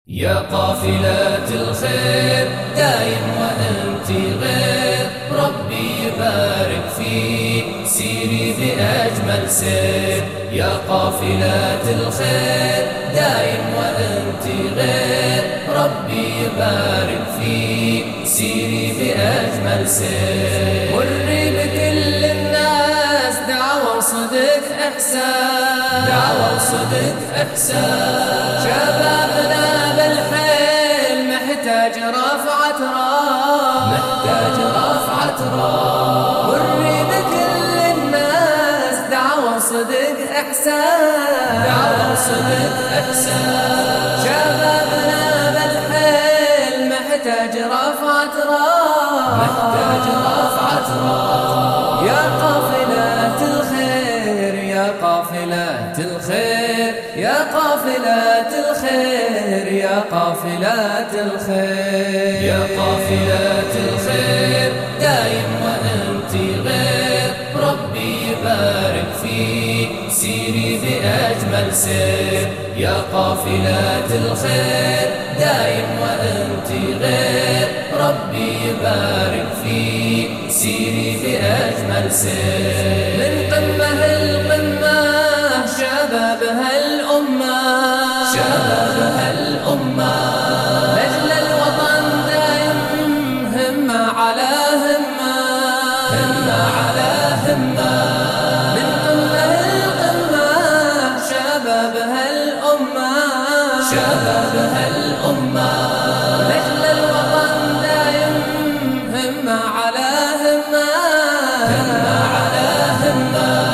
يا قافلة الخير دايم وأنت غير، ربي يبارك فيك سيري بأجمل سير. يا قافلة الخير دايم وأنت غير، ربي يبارك فيك سيري بأجمل سير. مري بكل الناس دعوة وصدق إحسان، دعوة وصدق إحسان. شبابنا بالحيل محتاج رفعة راس، محتاج رفعة راس. مري بكل الناس دعوة وصدق إحسان، دعوة وصدق إحسان. شبابنا بالحيل محتاج رفعة راس، محتاج رفعة راس. يا قافلة الخير، يا قافلة الخير، يا قافلة الخير، يا قافلة الخير. يا قافلة الخير دايم وأنت غير، ربي يبارك فيك سيري بأجمل سير. يا قافلة الخير دايم وأنت غير، ربي يبارك فيك سيري بأجمل سير. من قمة القمة شبابها الأمة، شبابها الأمة. لأجل الوطن دايم همة على همة، همة على همة. من قمة القمة شبابها الأمة، شبابها الأمة. لأجل الوطن دايم همة على همة، همة على همة.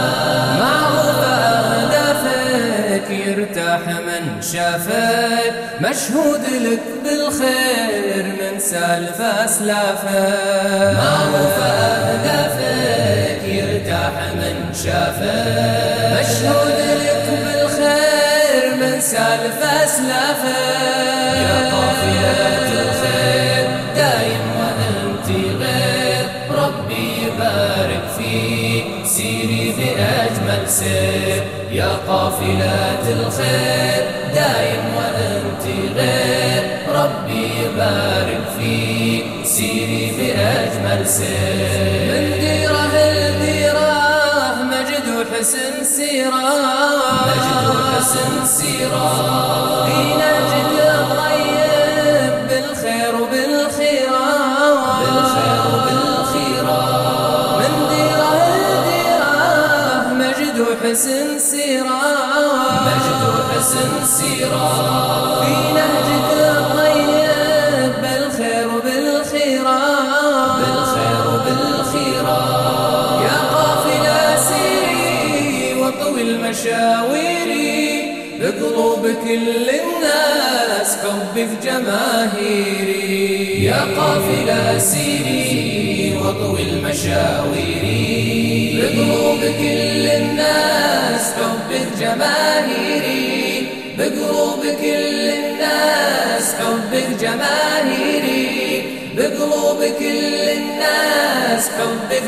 يرتاح من شافك، مشهود لك بالخير من سالف أسلافك. معروف أهدافك يرتاح من شافك، مشهود لك بالخير من سالف أسلافك. يا قافلة الخير دايم وأنت غير، ربي يبارك فيك سيري بأجمل سير. يا قافلة الخير دايم وأنت غير، ربي يبارك فيك سيري بأجمل سير. من ديره لديره مجد وحسن سيرة، مجد وحسن سيرة. فينا جد الطيب بالخير وبالخيرة، بالخير وبالخيرة. من ديره لديره مجد وحسن سيرة، مجد وحسن سيرة. في نهجك الطيب بالخير وبالخيرة، بالخير وبالخيرة. يا قافلة سيري وطوي المشاويري، بقلوب كل الناس حبك جماهيري. يا قافلة سيري وطوي المشاويري، بقلوب كل الناس حبك جماهيري. بقلوب كل الناس حبك جماهيري، بقلوب كل الناس حبك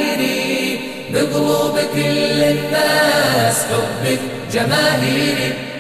جماهيري. بقلوب كل الناس حبك جماهيري.